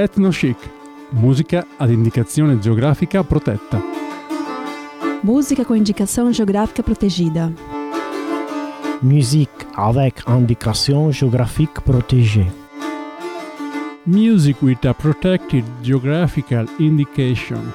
Ethno-chic, musica ad indicazione geografica protetta. Música com indicação geográfica protegida. Musique avec indication géographique protégée. Music with a protected geographical indication.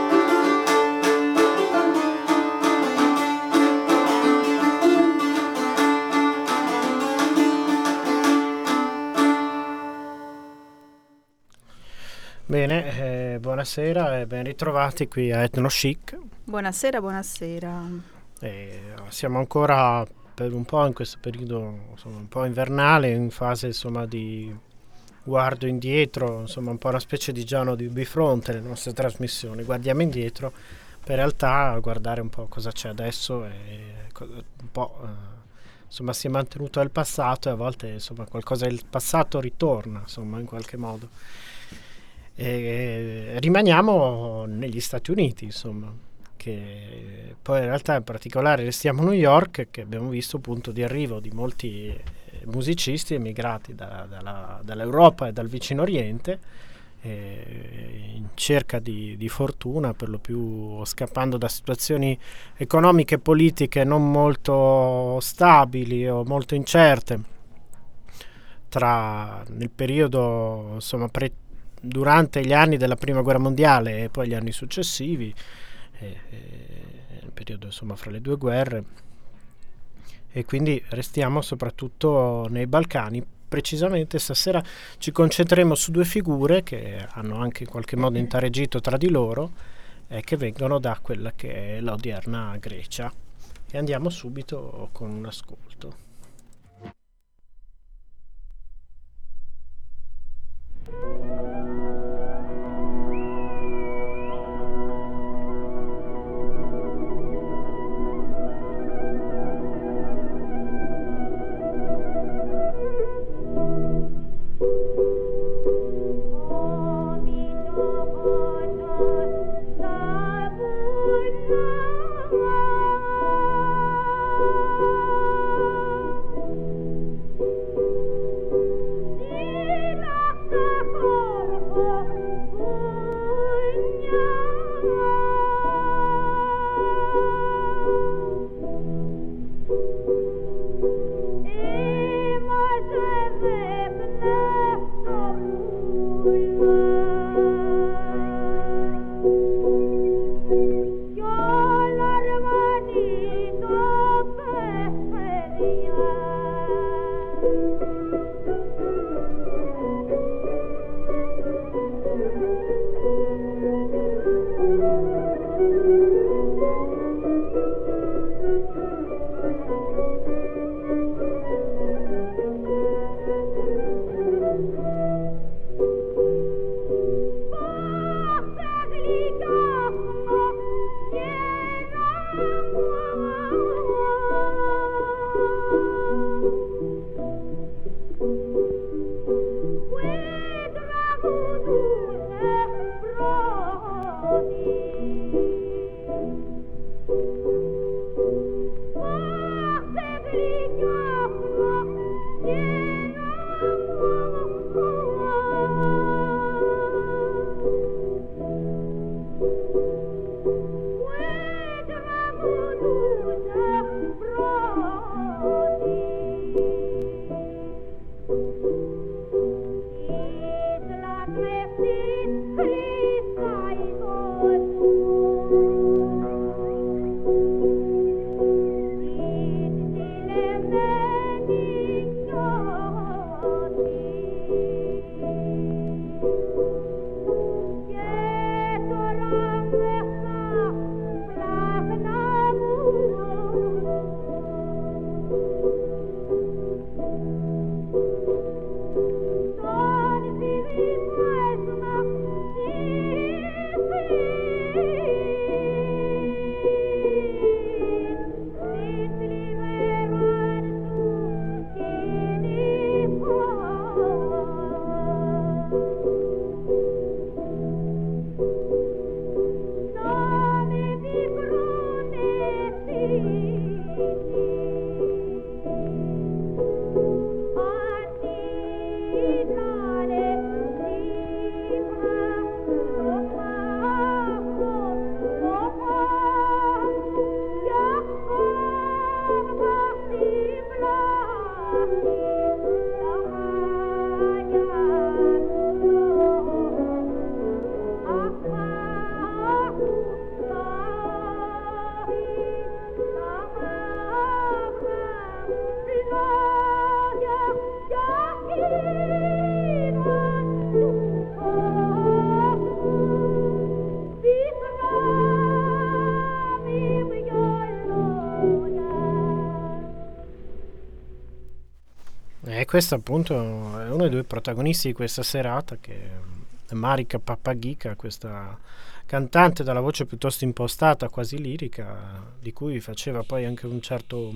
Bene, buonasera e ben ritrovati qui a Ethno-chic. Buonasera, buonasera. Siamo ancora per un po' in questo periodo, insomma, un po' invernale, in fase insomma di guardo indietro, insomma un po' una specie di giorno di bifronte le nostre trasmissioni. Guardiamo indietro per in realtà guardare un po' cosa c'è adesso e un po' insomma si è mantenuto nel passato e a volte insomma qualcosa del passato ritorna insomma in qualche modo. Rimaniamo negli Stati Uniti, insomma, che poi in realtà in particolare restiamo a New York, che abbiamo visto punto di arrivo di molti musicisti emigrati dall'Europa e dal vicino Oriente, in cerca di fortuna, per lo più scappando da situazioni economiche e politiche non molto stabili o molto incerte nel periodo insomma durante gli anni della prima guerra mondiale e poi gli anni successivi, il periodo insomma fra le due guerre, e quindi restiamo soprattutto nei Balcani. Precisamente stasera ci concentreremo su due figure che hanno anche in qualche modo interagito tra di loro e che vengono da quella che è l'odierna Grecia, e andiamo subito con un ascolto. E questo appunto è uno dei due protagonisti di questa serata, che è Marika Papaghica, questa cantante dalla voce piuttosto impostata, quasi lirica, di cui faceva poi anche un certo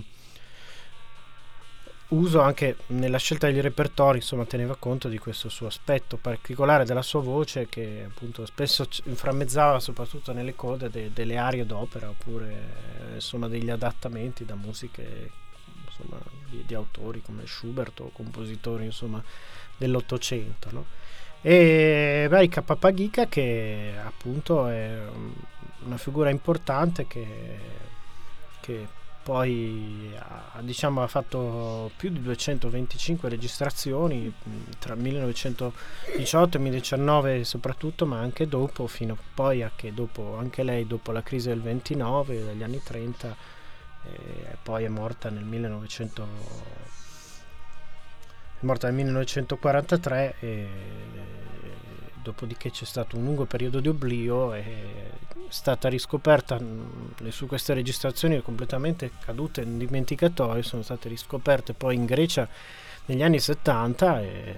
uso anche nella scelta degli repertori, insomma teneva conto di questo suo aspetto particolare della sua voce, che appunto spesso inframmezzava soprattutto nelle code delle arie d'opera, oppure insomma degli adattamenti da musiche, insomma di autori come Schubert o compositori insomma dell'Ottocento, no? E Marika Papaghica, che appunto è una figura importante che poi ha fatto più di 225 registrazioni tra il 1918 e il 2019 soprattutto, ma anche dopo, fino poi a che dopo, anche lei dopo la crisi del 29 dagli anni 30, poi è morta nel 1943, e dopodiché c'è stato un lungo periodo di oblio. È stata riscoperta, su queste registrazioni completamente cadute in dimenticatoio, sono state riscoperte poi in Grecia negli anni 70 e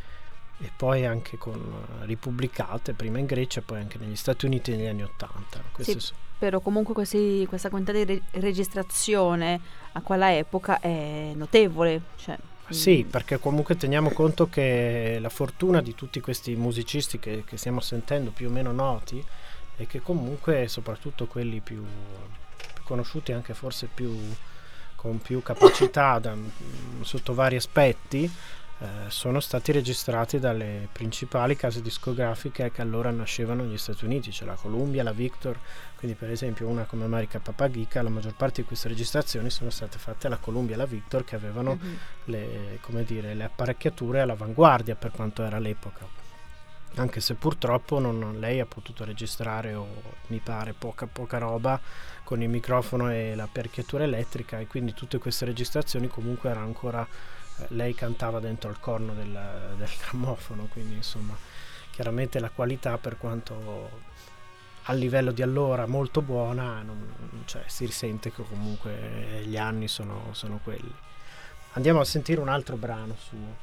poi anche ripubblicate prima in Grecia, poi anche negli Stati Uniti negli anni 80. Sì, però comunque questa quantità di registrazione a quella epoca è notevole, cioè. Sì, perché comunque teniamo conto che la fortuna di tutti questi musicisti che stiamo sentendo, più o meno noti, è che comunque soprattutto quelli più conosciuti, anche forse con più capacità sotto vari aspetti, sono stati registrati dalle principali case discografiche che allora nascevano negli Stati Uniti, cioè la Columbia, la Victor. Quindi per esempio una come Marika Papaghica, la maggior parte di queste registrazioni sono state fatte alla Columbia e alla Victor, che avevano le apparecchiature all'avanguardia per quanto era l'epoca, anche se purtroppo lei ha potuto registrare, o mi pare poca roba, con il microfono e l'apparecchiatura elettrica, e quindi tutte queste registrazioni comunque erano ancora, lei cantava dentro il corno del grammofono, quindi insomma chiaramente la qualità, per quanto a livello di allora molto buona, cioè, si risente che comunque gli anni sono quelli. Andiamo a sentire un altro brano suo.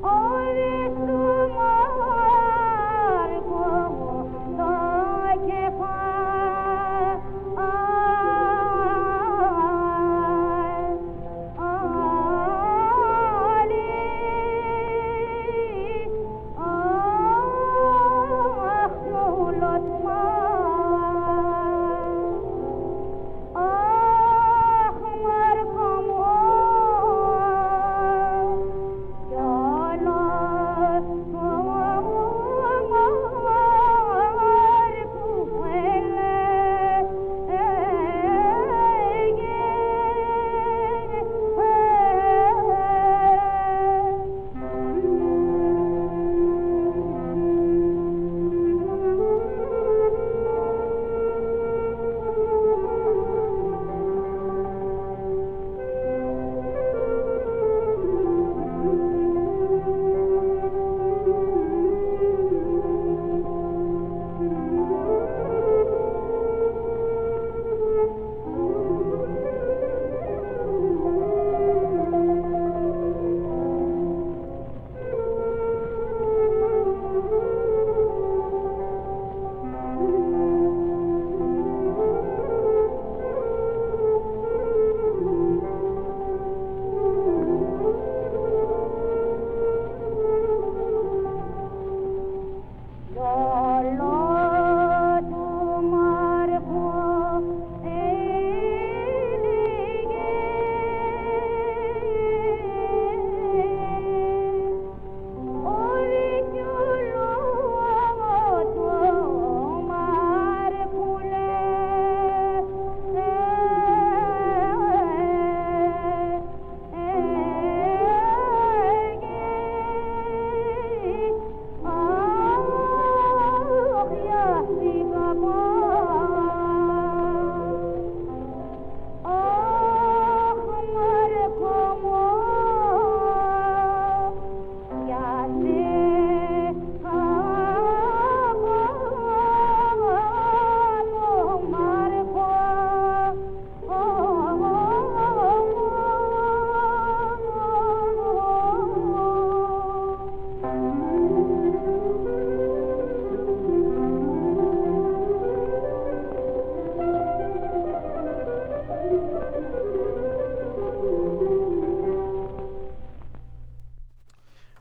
Oh,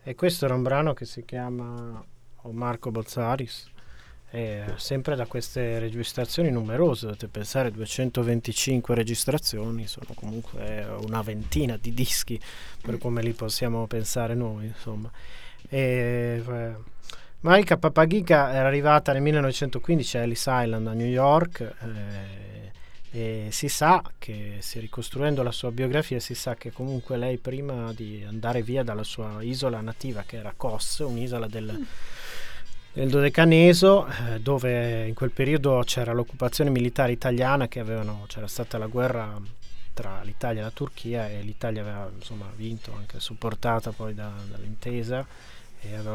E questo era un brano che si chiama O Marco Bozzaris, e sempre da queste registrazioni numerose, dovete pensare 225 registrazioni, sono comunque una ventina di dischi per come li possiamo pensare noi, insomma. Marica Papagica era arrivata nel 1915 a Ellis Island a New York, e si sa che, ricostruendo la sua biografia, si sa che comunque lei, prima di andare via dalla sua isola nativa, che era Kos, un'isola del Dodecaneso, dove in quel periodo c'era l'occupazione militare italiana, c'era stata la guerra tra l'Italia e la Turchia, e l'Italia aveva vinto, anche supportata poi dall'intesa, e aveva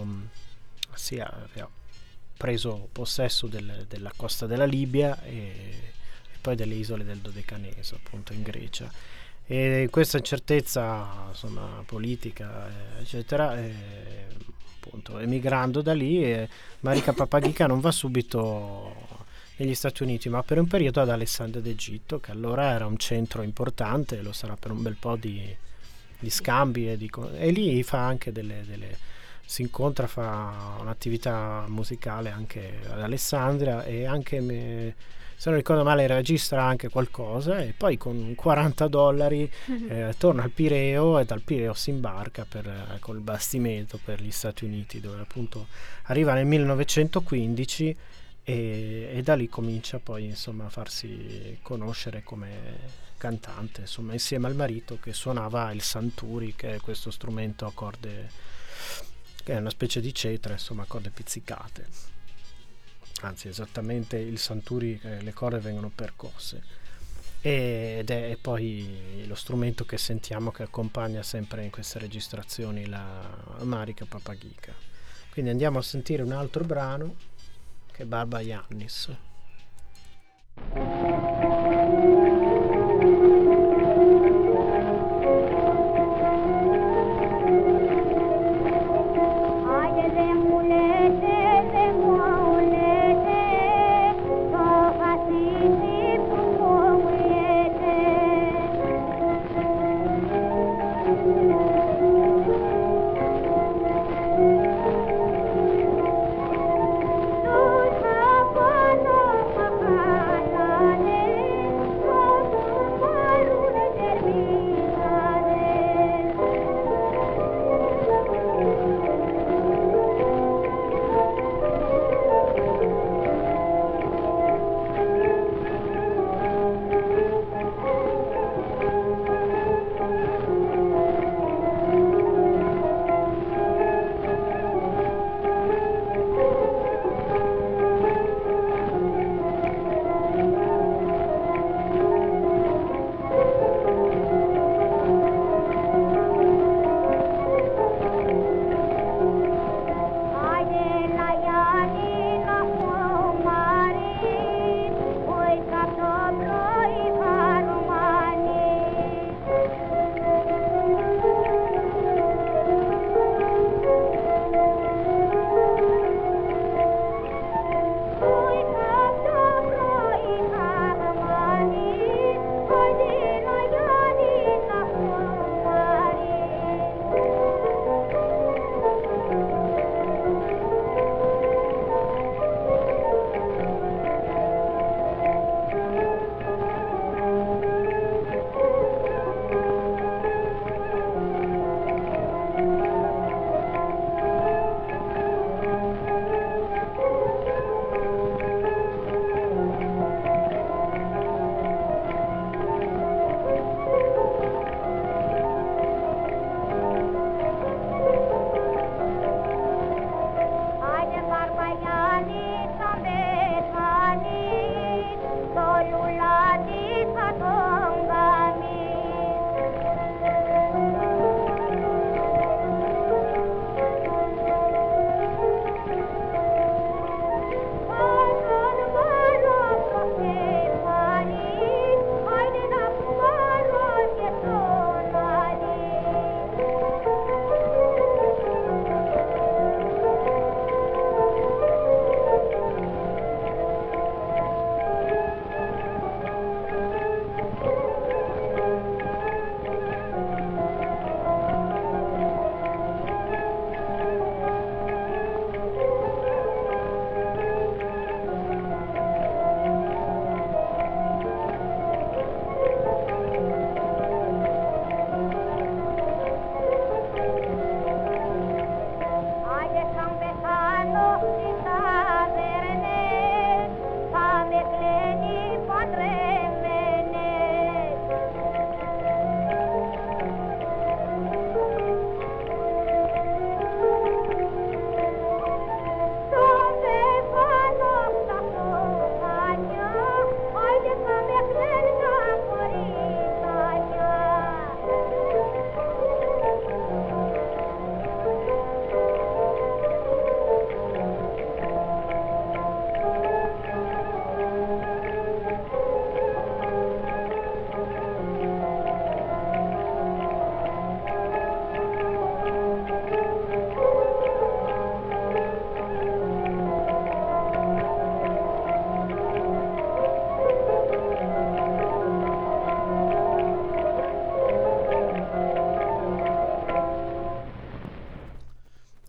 preso possesso della costa della Libia e poi delle isole del Dodecaneso, appunto in Grecia. E questa incertezza politica, eccetera, appunto emigrando da lì, Marica Papagica non va subito negli Stati Uniti, ma per un periodo ad Alessandria d'Egitto, che allora era un centro importante, lo sarà per un bel po' di scambi, e lì fa anche si incontra, fa un'attività musicale anche ad Alessandria, e anche, se non ricordo male, registra anche qualcosa, e poi con $40 torna al Pireo, e dal Pireo si imbarca col bastimento per gli Stati Uniti, dove appunto arriva nel 1915, e da lì comincia poi a farsi conoscere come cantante, insieme al marito, che suonava il santuri, che è questo strumento a corde, che è una specie di cetra, a corde pizzicate. Anzi, esattamente il santuri, le corde vengono percosse, ed è poi lo strumento che sentiamo, che accompagna sempre in queste registrazioni la Marica Papagica. Quindi andiamo a sentire un altro brano, che è Barba Yannis. No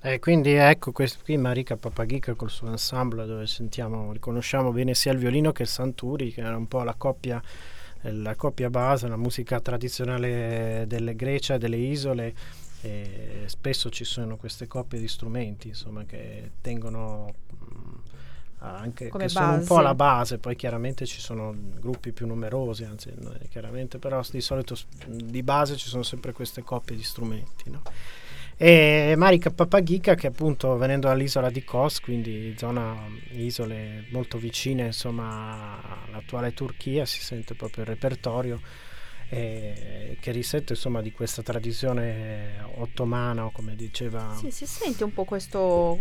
E quindi ecco, qui Marika Papaghica col suo ensemble, dove riconosciamo bene sia il violino che il santuri, che era un po' la coppia base, la musica tradizionale delle Grecia e delle isole, e spesso ci sono queste coppie di strumenti, insomma, che tengono anche, come che sono un base. po' la base. Poi chiaramente ci sono gruppi più numerosi, anzi chiaramente, però di solito di base ci sono sempre queste coppie di strumenti, no? E Marika Papaghica, che appunto, venendo dall'isola di Kos, quindi isole molto vicine, insomma, all'attuale Turchia, si sente proprio il repertorio, che risente, insomma, di questa tradizione ottomana, o come diceva. Sì, si sente un po' questo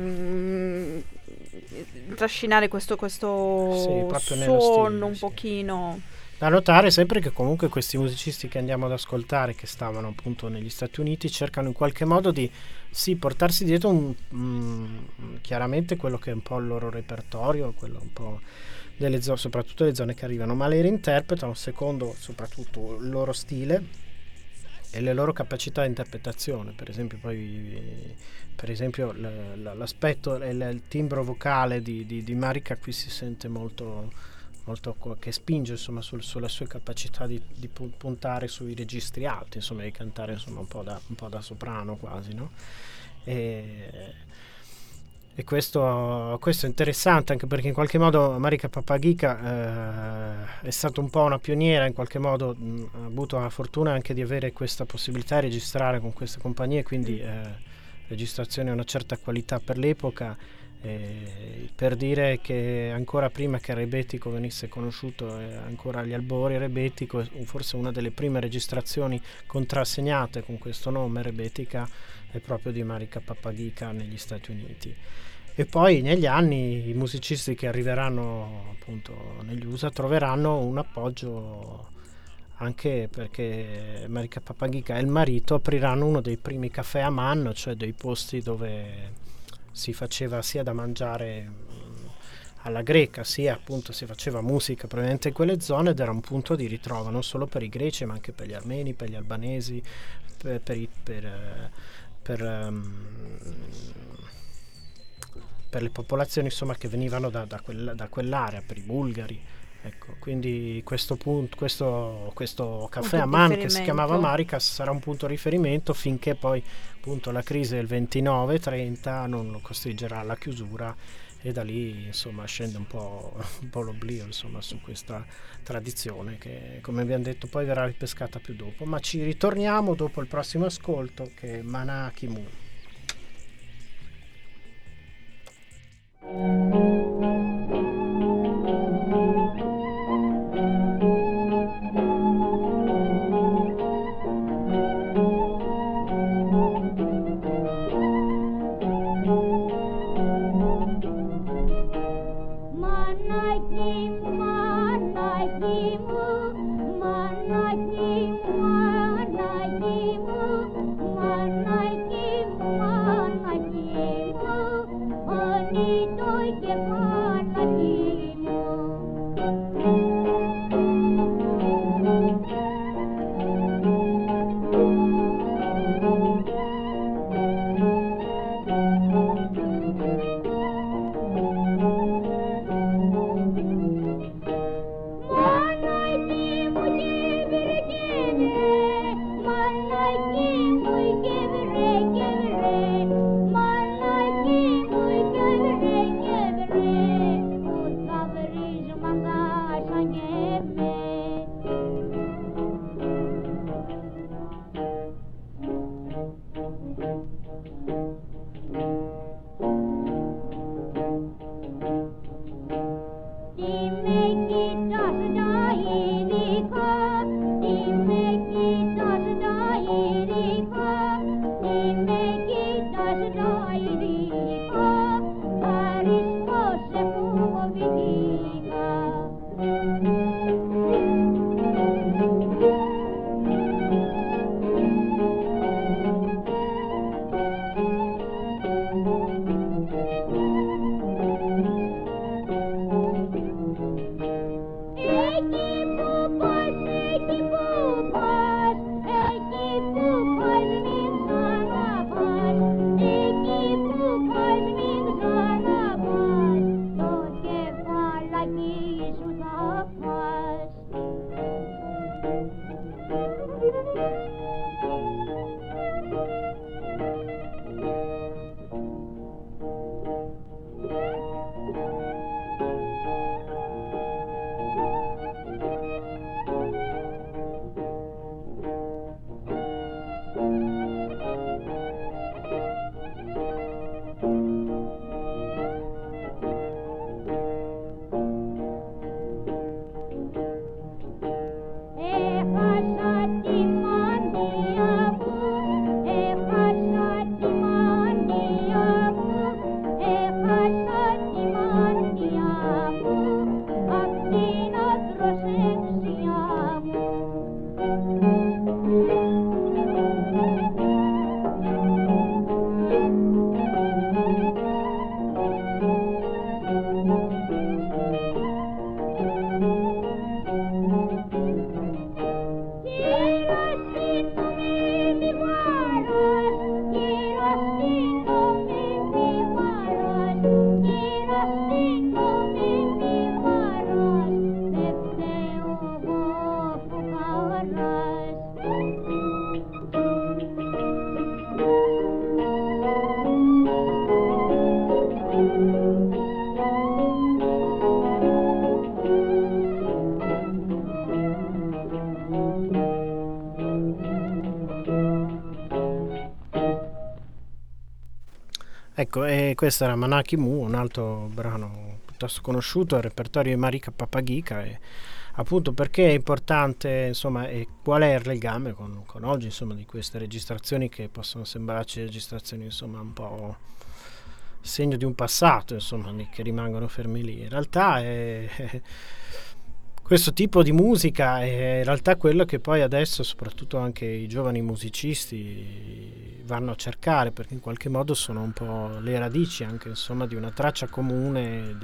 trascinare questo Sì, proprio nello suono stile, un sì. pochino. Da notare sempre che comunque questi musicisti che andiamo ad ascoltare, che stavano appunto negli Stati Uniti, cercano in qualche modo di portarsi dietro chiaramente quello che è un po' il loro repertorio, quello un po' soprattutto le zone che arrivano, ma le reinterpretano secondo soprattutto il loro stile e le loro capacità di interpretazione. Per esempio l'aspetto e il timbro vocale di Marika qui si sente molto che spinge, insomma, sulle sue capacità di puntare sui registri alti, insomma, di cantare, insomma, un po' da soprano quasi, no? E questo è interessante, anche perché in qualche modo Marika Papaghica è stata un po' una pioniera, in qualche modo ha avuto la fortuna anche di avere questa possibilità di registrare con queste compagnie, quindi registrazioni di una certa qualità per l'epoca. Per dire che ancora prima che Rebetiko venisse conosciuto, ancora agli albori, Rebetiko, forse una delle prime registrazioni contrassegnate con questo nome, Rebetika, è proprio di Marika Papaghica negli Stati Uniti. E poi negli anni i musicisti che arriveranno appunto negli USA troveranno un appoggio, anche perché Marika Papaghica e il marito apriranno uno dei primi caffè a Man, cioè dei posti dove si faceva sia da mangiare alla greca, sia appunto si faceva musica probabilmente in quelle zone, ed era un punto di ritrovo non solo per i greci ma anche per gli armeni, per gli albanesi, per le popolazioni, insomma, che venivano da quell'area, per i bulgari. Ecco, quindi questo caffè a Man, che si chiamava Marika, sarà un punto di riferimento finché poi appunto la crisi del 29-30 non lo costringerà alla chiusura, e da lì, insomma, scende un po' l'oblio, insomma, su questa tradizione che, come abbiamo detto, poi verrà ripescata più dopo. Ma ci ritorniamo dopo il prossimo ascolto, che è Mana Kimu. Ecco, e questo era Manaki Mu, un altro brano piuttosto conosciuto, il repertorio di Marika Papagika, e appunto perché è importante, insomma, e qual è il legame con oggi, insomma, di queste registrazioni che possono sembrarci registrazioni, insomma, un po' segno di un passato, insomma, che rimangono fermi lì. In realtà questo tipo di musica è in realtà quello che poi adesso soprattutto anche i giovani musicisti vanno a cercare, perché in qualche modo sono un po' le radici anche, insomma, di una traccia comune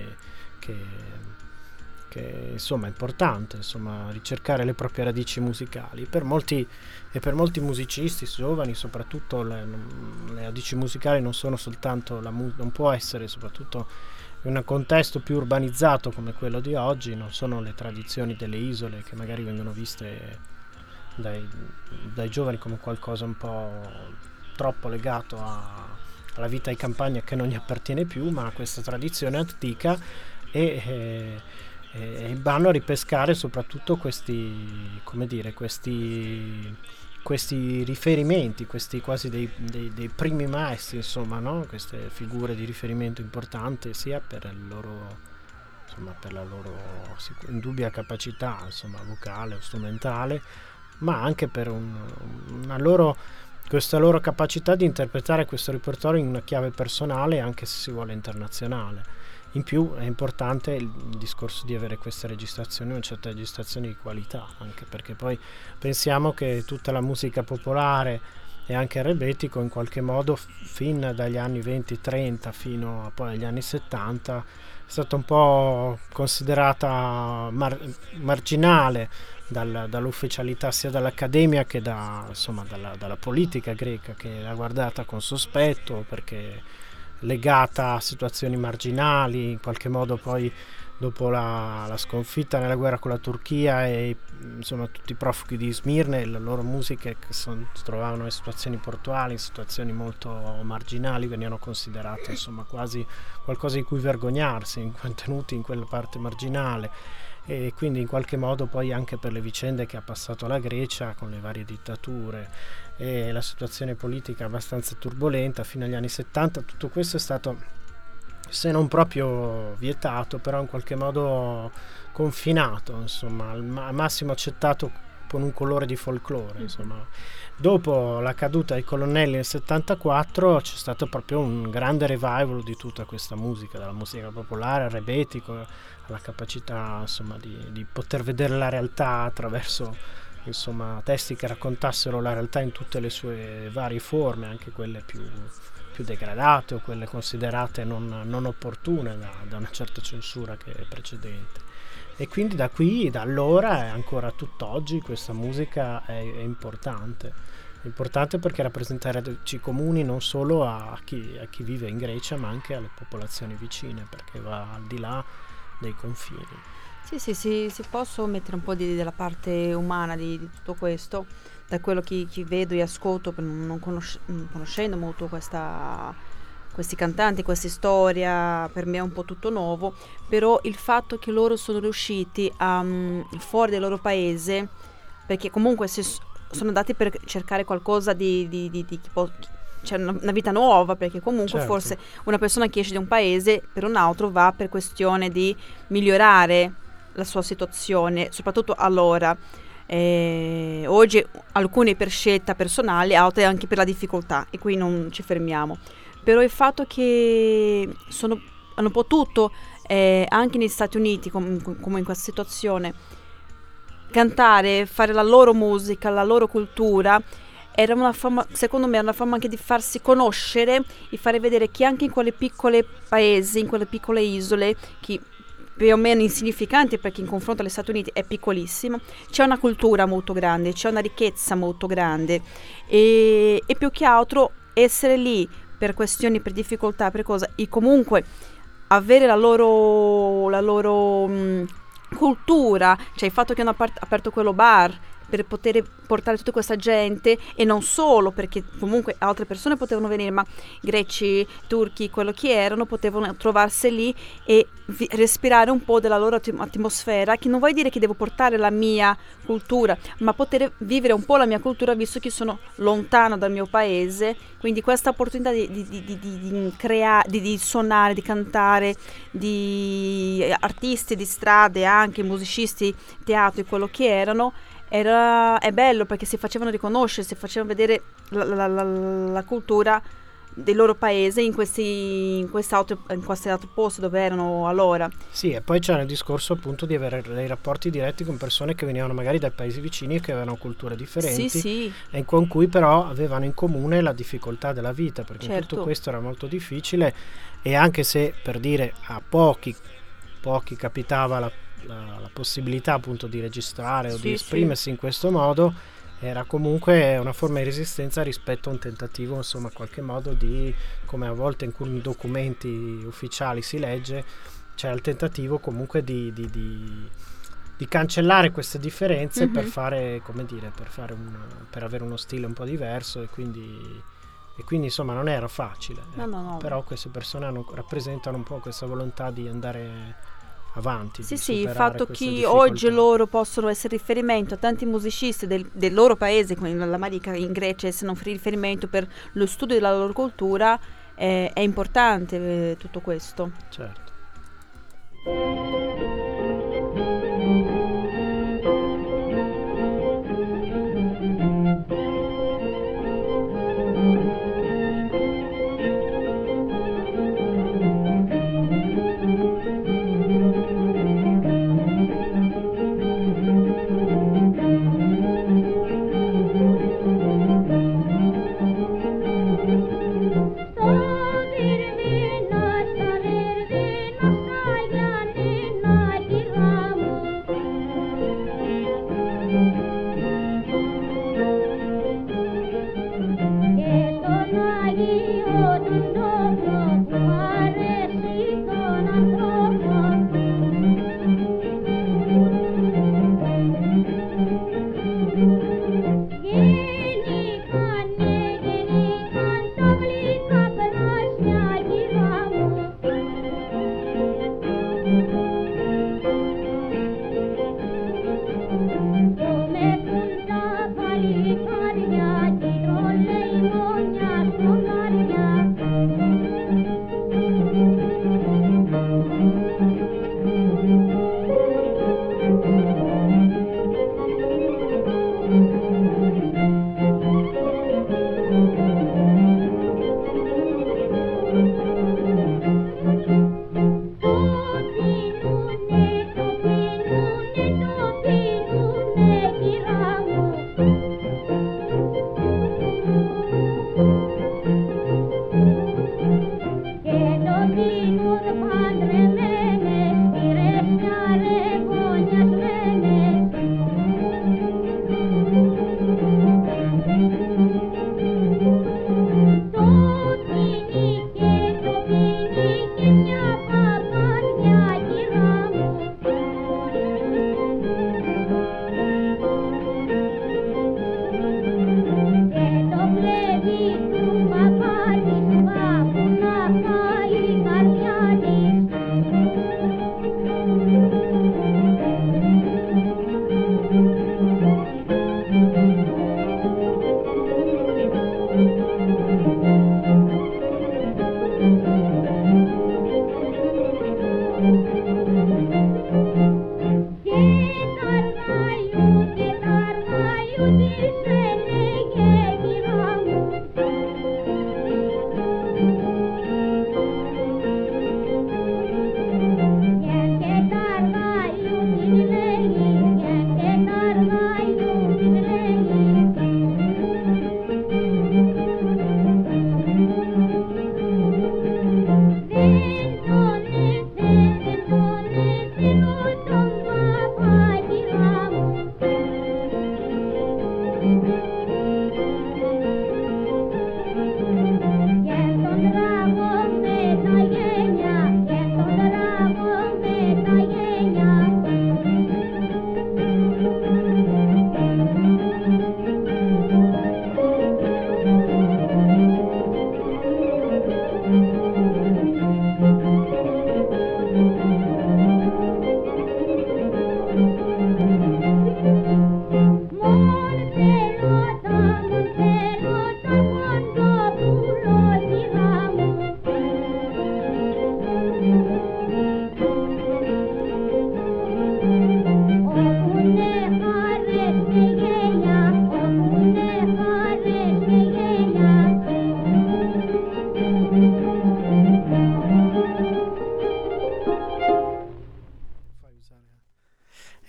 che insomma è importante, insomma, ricercare le proprie radici musicali. Per molti musicisti giovani soprattutto le radici musicali non sono soltanto non può essere, soprattutto in un contesto più urbanizzato come quello di oggi, non sono le tradizioni delle isole che magari vengono viste dai giovani come qualcosa un po' troppo legato alla vita in campagna che non gli appartiene più, ma a questa tradizione antica, e vanno a ripescare soprattutto questi riferimenti, questi quasi dei primi maestri, insomma, no? Queste figure di riferimento importanti sia per la loro indubbia capacità, insomma, vocale o strumentale, ma anche per questa loro capacità di interpretare questo repertorio in una chiave personale, anche se si vuole internazionale. In più è importante il discorso di avere queste registrazioni, una certa registrazione di qualità, anche perché poi pensiamo che tutta la musica popolare e anche il rebettico in qualche modo fin dagli anni 20-30 fino a poi agli anni 70 è stata un po' considerata marginale dall'ufficialità sia dall'accademia che dalla politica greca, che l'ha guardata con sospetto perché legata a situazioni marginali. In qualche modo poi dopo la sconfitta nella guerra con la Turchia e insomma tutti i profughi di Smirne, le loro musiche che si trovavano in situazioni portuali, in situazioni molto marginali, venivano considerate insomma quasi qualcosa di cui vergognarsi, contenuti in quella parte marginale. E quindi in qualche modo poi anche per le vicende che ha passato la Grecia con le varie dittature e la situazione politica abbastanza turbolenta fino agli anni 70, tutto questo è stato, se non proprio vietato, però in qualche modo confinato, insomma, al massimo accettato con un colore di folklore, insomma. Dopo la caduta dei colonnelli nel 74 c'è stato proprio un grande revival di tutta questa musica, dalla musica popolare al rebetico, alla capacità, insomma, di poter vedere la realtà attraverso, insomma, testi che raccontassero la realtà in tutte le sue varie forme, anche quelle più degradate o quelle considerate non opportune da una certa censura che è precedente. E quindi da allora e ancora tutt'oggi questa musica è importante perché rappresenta radici comuni non solo a chi vive in Grecia, ma anche alle popolazioni vicine, perché va al di là dei confini. Sì, si posso mettere un po' della parte umana di tutto questo, da quello che vedo e ascolto, non conoscendo molto questi cantanti, questa storia, per me è un po' tutto nuovo, però il fatto che loro sono riusciti fuori del loro paese, perché comunque sono andati per cercare qualcosa cioè una vita nuova, perché comunque certo, forse una persona che esce di un paese per un altro va per questione di migliorare la sua situazione, soprattutto allora. Oggi alcuni per scelta personale, altri anche per la difficoltà, e qui non ci fermiamo. Però il fatto che hanno potuto anche negli Stati Uniti, come in questa situazione, cantare, fare la loro musica, la loro cultura, era una forma, secondo me, una forma anche di farsi conoscere, di fare vedere che anche in quelle piccole paesi, in quelle piccole isole, che più o meno insignificanti perché in confronto agli Stati Uniti è piccolissima, c'è una cultura molto grande, c'è una ricchezza molto grande, e più che altro essere lì per questioni, per difficoltà, per cosa, e comunque avere la loro cultura, cioè il fatto che hanno aperto quello bar per poter portare tutta questa gente, e non solo, perché comunque altre persone potevano venire, ma greci, turchi, quello che erano, potevano trovarsi lì e respirare un po' della loro atmosfera, che non vuol dire che devo portare la mia cultura, ma poter vivere un po' la mia cultura, visto che sono lontano dal mio paese. Quindi questa opportunità di creare, di suonare, di cantare, di artisti di strade, anche musicisti, teatro e quello che erano, è bello, perché si facevano riconoscere, si facevano vedere la cultura del loro paese in questi altri posti dove erano allora. Sì, e poi c'era il discorso appunto di avere dei rapporti diretti con persone che venivano magari dai paesi vicini e che avevano culture differenti, Sì. e con cui però avevano in comune la difficoltà della vita, perché Certo. tutto questo era molto difficile, e anche se, per dire, a pochi capitava la possibilità appunto di registrare o di esprimersi in questo modo, era comunque una forma di resistenza rispetto a un tentativo, insomma, in qualche modo di, come a volte in alcuni documenti ufficiali si legge, c'era il tentativo comunque di cancellare queste differenze per fare, come dire, per avere uno stile un po' diverso, e quindi insomma non era facile. No. Però queste persone rappresentano un po' questa volontà di andare avanti. Sì, il fatto che oggi loro possono essere riferimento a tanti musicisti del loro paese, come l'America, in Grecia, essere un riferimento per lo studio della loro cultura, è importante tutto questo. Certo.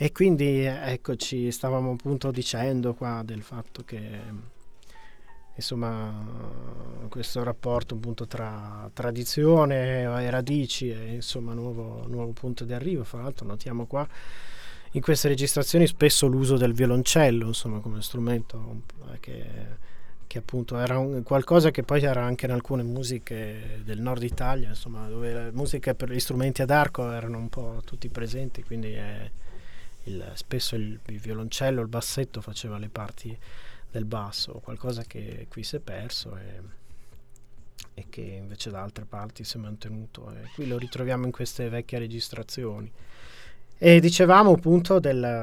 E quindi eccoci, stavamo appunto dicendo qua del fatto che insomma questo rapporto appunto tra tradizione e radici e insomma nuovo punto di arrivo. Fra l'altro notiamo qua in queste registrazioni spesso l'uso del violoncello insomma come strumento che appunto era qualcosa che poi era anche in alcune musiche del nord Italia, insomma, dove le musiche per gli strumenti ad arco erano un po' tutti presenti, quindi spesso il violoncello, il bassetto faceva le parti del basso, qualcosa che qui si è perso e che invece da altre parti si è mantenuto, e qui lo ritroviamo in queste vecchie registrazioni. E dicevamo appunto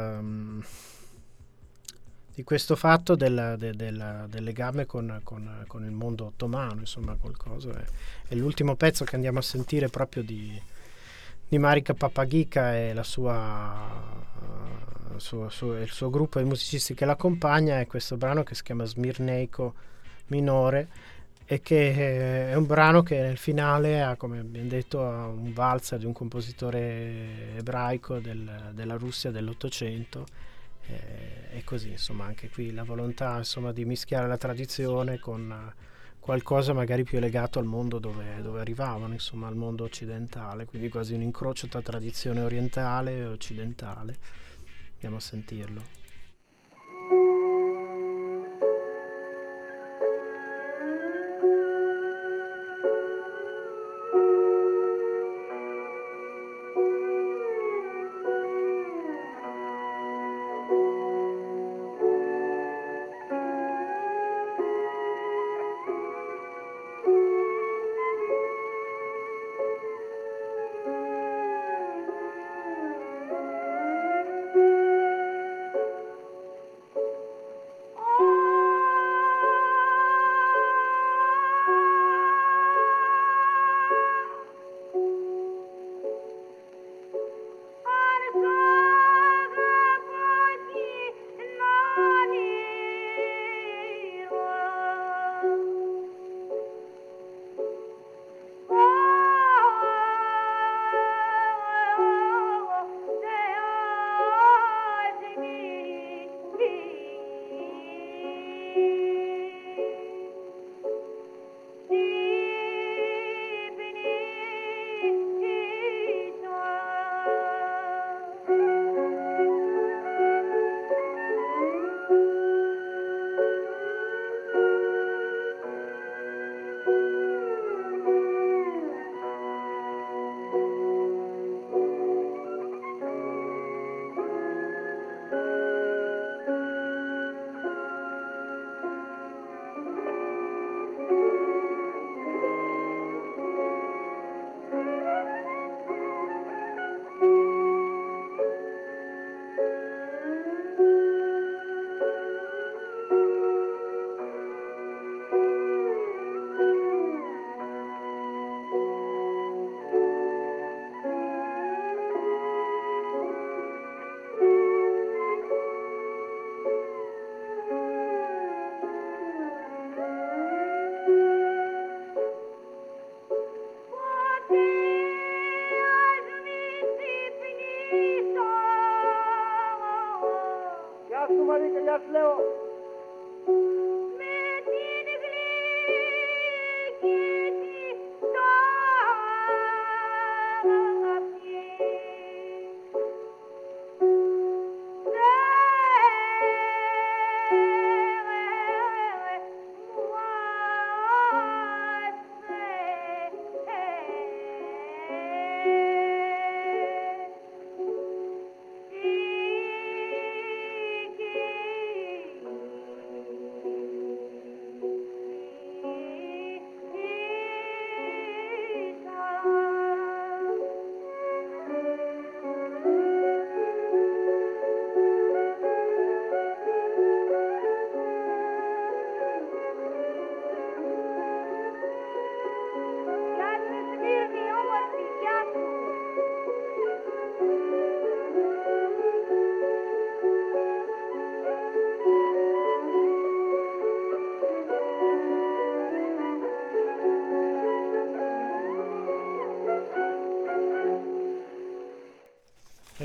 di questo fatto del legame con il mondo ottomano, insomma qualcosa. E l'ultimo pezzo che andiamo a sentire proprio di Marika Papagika e la il suo gruppo di musicisti che l'accompagna è questo brano che si chiama Smirneiko minore, e che è un brano che nel finale ha, come abbiamo detto, ha un valzer di un compositore ebraico della Russia dell'Ottocento. E così insomma anche qui la volontà insomma di mischiare la tradizione con qualcosa magari più legato al mondo dove arrivavano, insomma al mondo occidentale, quindi quasi un incrocio tra tradizione orientale e occidentale. Andiamo a sentirlo.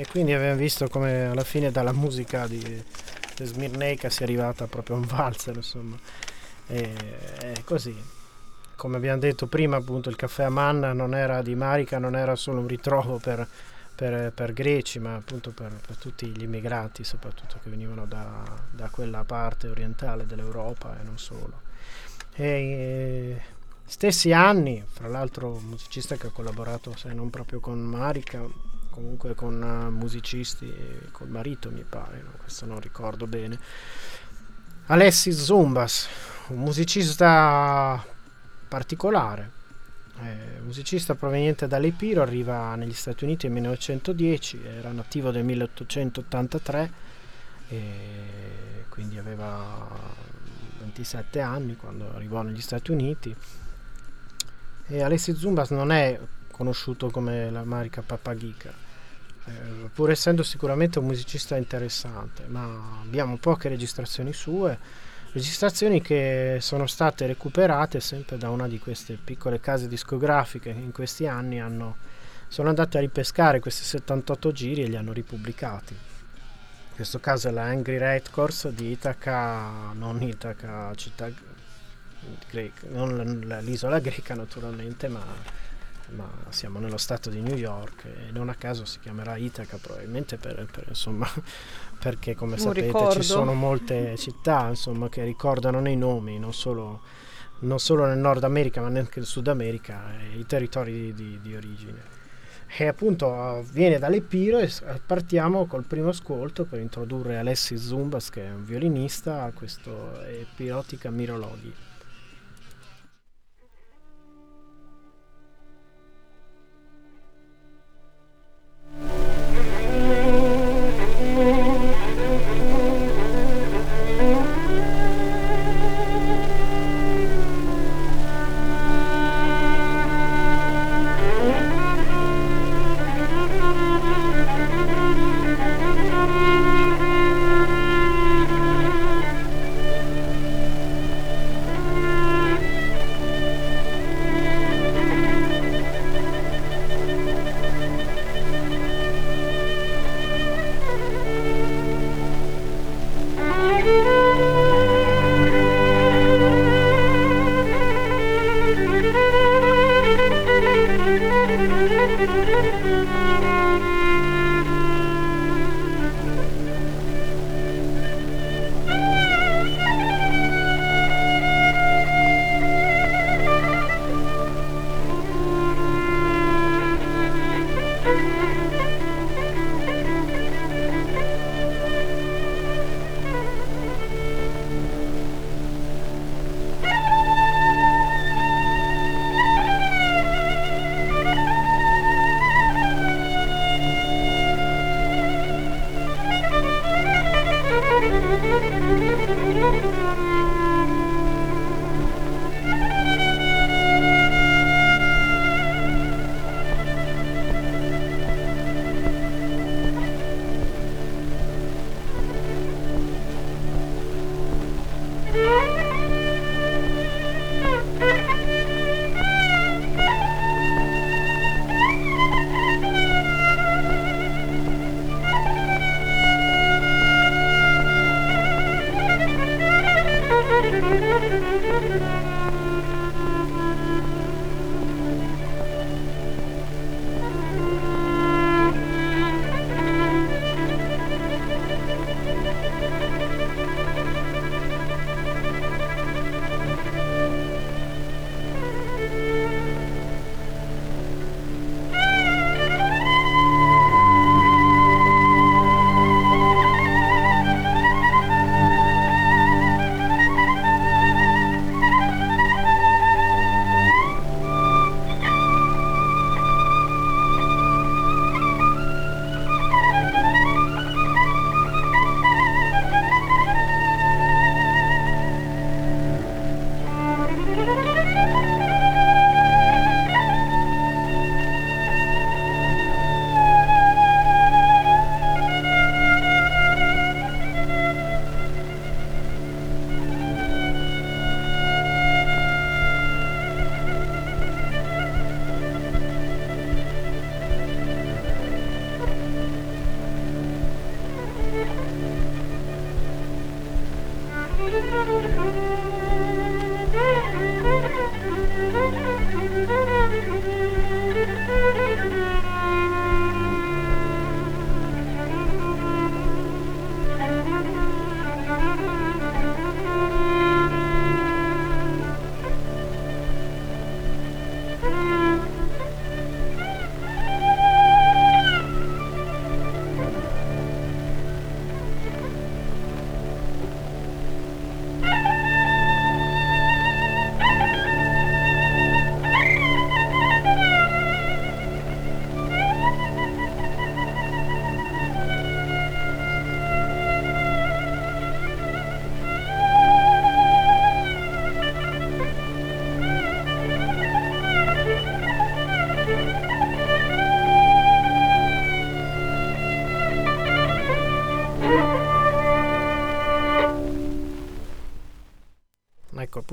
quindi abbiamo visto come alla fine dalla musica di Smirnejka si è arrivata proprio a un valzer, insomma. E così, come abbiamo detto prima, appunto il caffè Amanna non era di Marica, non era solo un ritrovo per greci, ma appunto per tutti gli immigrati, soprattutto che venivano da quella parte orientale dell'Europa e non solo. Stessi anni, fra l'altro un musicista che ha collaborato, se non proprio con Marica, comunque con musicisti, col marito mi pare, no? Questo non ricordo bene, Alexis Zumbas, un musicista particolare, musicista proveniente dall'Epiro, arriva negli Stati Uniti nel 1910, era nativo del 1883 e quindi aveva 27 anni quando arrivò negli Stati Uniti. E Alexis Zumbas non è conosciuto come la Marica Papaghica, pur essendo sicuramente un musicista interessante, ma abbiamo poche registrazioni sue, registrazioni che sono state recuperate sempre da una di queste piccole case discografiche che in questi anni sono andate a ripescare questi 78 giri e li hanno ripubblicati. In questo caso è la Angry Records di Itaca, non Itaca città greca, non l'isola greca naturalmente, ma siamo nello stato di New York e non a caso si chiamerà Itaca, probabilmente per insomma, perché come sapete ricordo. Ci sono molte città insomma che ricordano nei nomi non solo nel Nord America ma anche nel Sud America i territori di origine. E appunto viene dall'Epiro e partiamo col primo ascolto per introdurre Alexis Zumbas, che è un violinista, a questo Epirotica Mirologhi.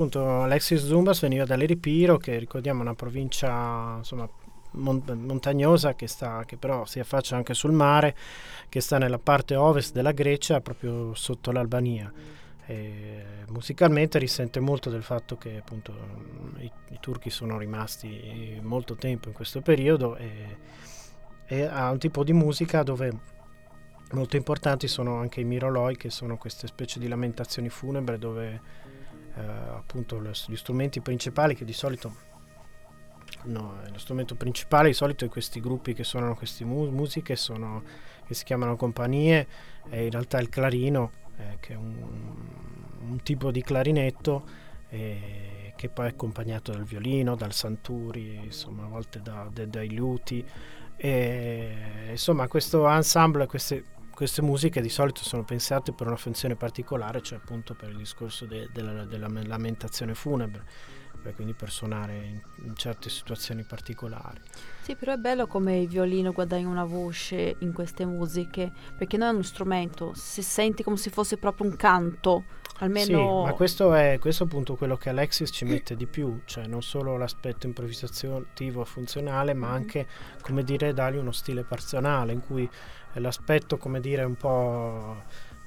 appunto Alexis Zumbas veniva dall'Epiro, che ricordiamo è una provincia insomma montagnosa che però si affaccia anche sul mare, che sta nella parte ovest della Grecia, proprio sotto l'Albania. E musicalmente risente molto del fatto che appunto i turchi sono rimasti molto tempo in questo periodo, e ha un tipo di musica dove molto importanti sono anche i miroloi, che sono queste specie di lamentazioni funebre dove appunto gli strumenti principali, che di solito lo strumento principale di solito è questi gruppi che suonano queste musiche che si chiamano compagnie, e in realtà il clarino, che è un tipo di clarinetto, che poi è accompagnato dal violino, dal santuri, insomma a volte dai liuti, e insomma questo ensemble, queste musiche di solito sono pensate per una funzione particolare, cioè appunto per il discorso della lamentazione funebre, quindi per suonare in certe situazioni particolari. Sì, però è bello come il violino guadagna una voce in queste musiche, perché non è uno strumento, si sente come se fosse proprio un canto, almeno... Sì, ma questo è appunto quello che Alexis ci mette di più, cioè non solo l'aspetto improvvisativo funzionale, ma anche, come dire, dargli uno stile personale, in cui l'aspetto, come dire, un po'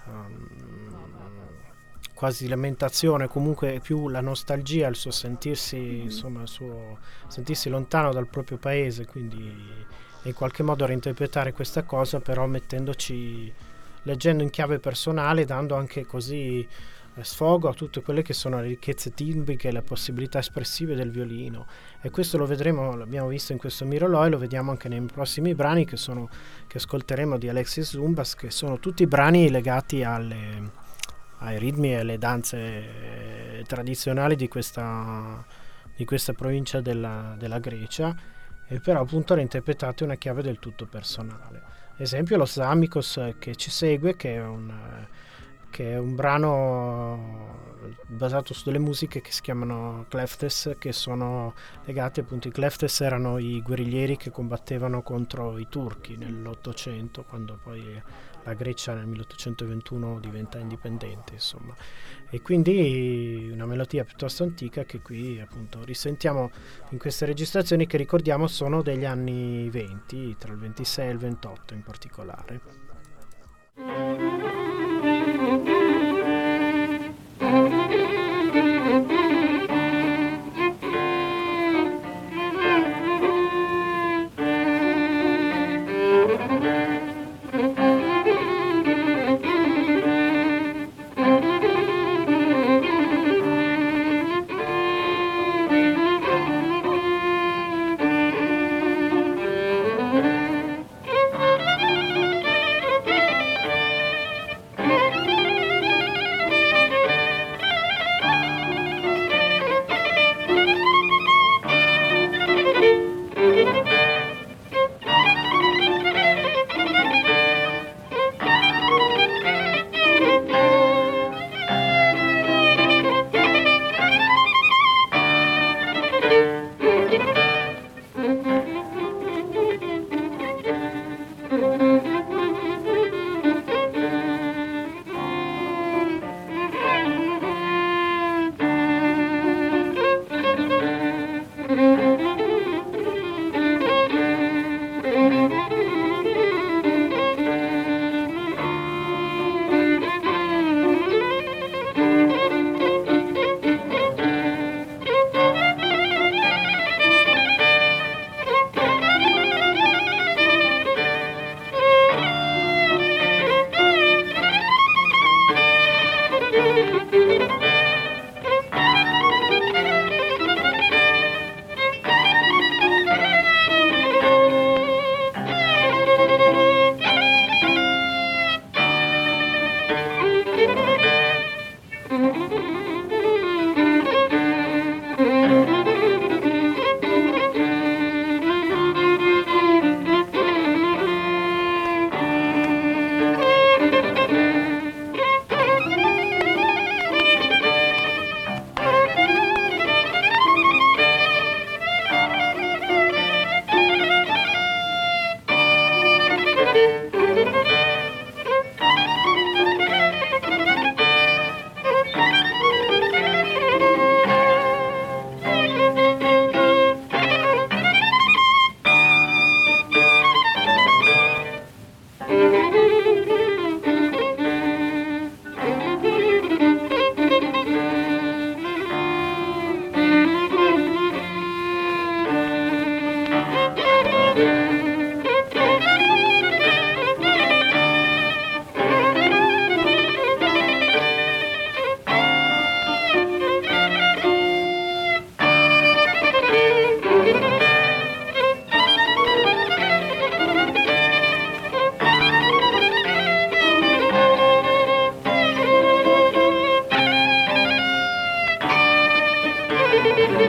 quasi lamentazione, comunque è più la nostalgia, il suo sentirsi, insomma, sentirsi lontano dal proprio paese, quindi in qualche modo reinterpretare questa cosa, però leggendo in chiave personale, dando anche così sfogo a tutte quelle che sono le ricchezze timbriche, le possibilità espressive del violino, e questo l'abbiamo visto in questo Miroloi, lo vediamo anche nei prossimi brani che ascolteremo di Alexis Zumbas, che sono tutti brani legati ai ritmi e alle danze tradizionali di questa provincia della Grecia, e però appunto reinterpretate una chiave del tutto personale. Ad esempio lo Samikos che ci segue, che è un brano basato su delle musiche che si chiamano Kleftes, che sono legati appunto, i Kleftes erano i guerriglieri che combattevano contro i turchi nell'800, quando poi la Grecia nel 1821 diventa indipendente, insomma. E quindi una melodia piuttosto antica che qui appunto risentiamo in queste registrazioni, che ricordiamo sono degli anni 20, tra il 26 e il 28 in particolare.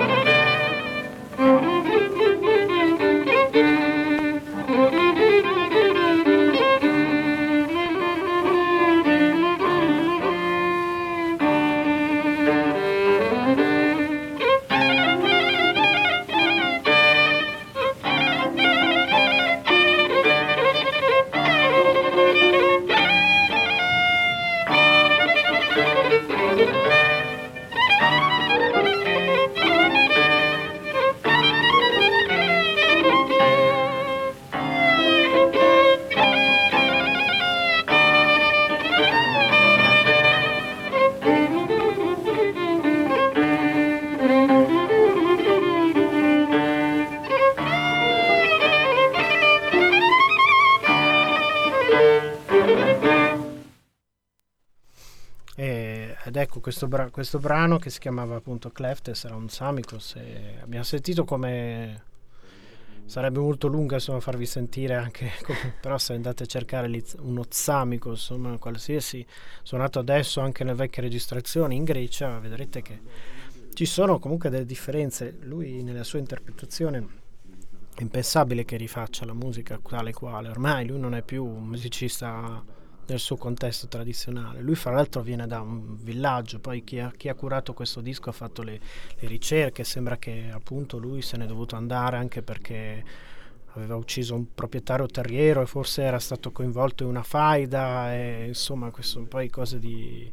Ed ecco questo brano che si chiamava appunto Cleftes era un Tsamikos, e abbiamo sentito come sarebbe molto lunga, insomma, farvi sentire anche però se andate a cercare uno Tsamikos, insomma, qualsiasi suonato adesso anche nelle vecchie registrazioni in Grecia, vedrete che ci sono comunque delle differenze. Lui nella sua interpretazione è impensabile che rifaccia la musica tale quale, ormai lui non è più un musicista nel suo contesto tradizionale. Lui fra l'altro viene da un villaggio, poi chi ha curato questo disco ha fatto le ricerche, sembra che appunto lui se n'è dovuto andare anche perché aveva ucciso un proprietario terriero e forse era stato coinvolto in una faida, e insomma questo un po' di cose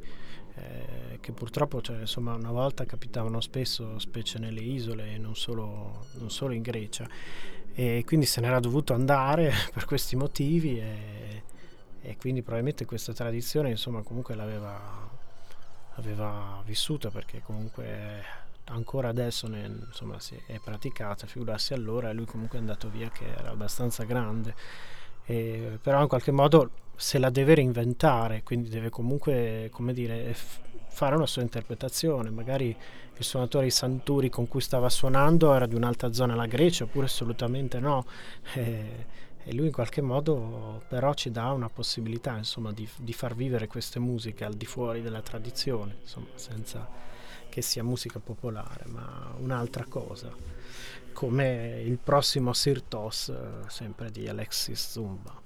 che purtroppo, cioè, insomma, una volta capitavano spesso, specie nelle isole e non solo in Grecia, e quindi se n'era dovuto andare per questi motivi, e quindi probabilmente questa tradizione, insomma, comunque l'aveva vissuta, perché comunque ancora adesso insomma è praticata, figurarsi allora, e lui comunque è andato via che era abbastanza grande, però in qualche modo se la deve reinventare, quindi deve comunque, come dire, fare una sua interpretazione. Magari il suonatore di santuri con cui stava suonando era di un'altra zona della Grecia, oppure assolutamente no, e lui in qualche modo però ci dà una possibilità, insomma, di far vivere queste musiche al di fuori della tradizione, insomma, senza che sia musica popolare, ma un'altra cosa, come il prossimo Sirtos, sempre di Alexis Zumba.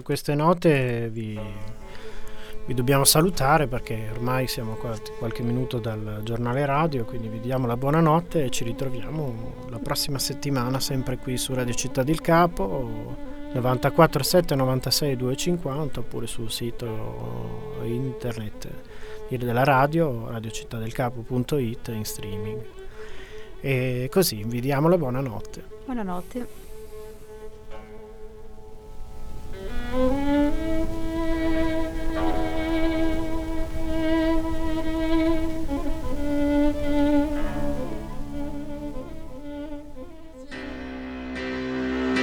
queste note vi dobbiamo salutare, perché ormai siamo qualche minuto dal giornale radio, quindi vi diamo la buonanotte e ci ritroviamo la prossima settimana sempre qui su Radio Città del Capo, 94.7 96 250, oppure sul sito internet della radio, radiocittadelcapo.it, in streaming. E così vi diamo la buonanotte. Buonanotte.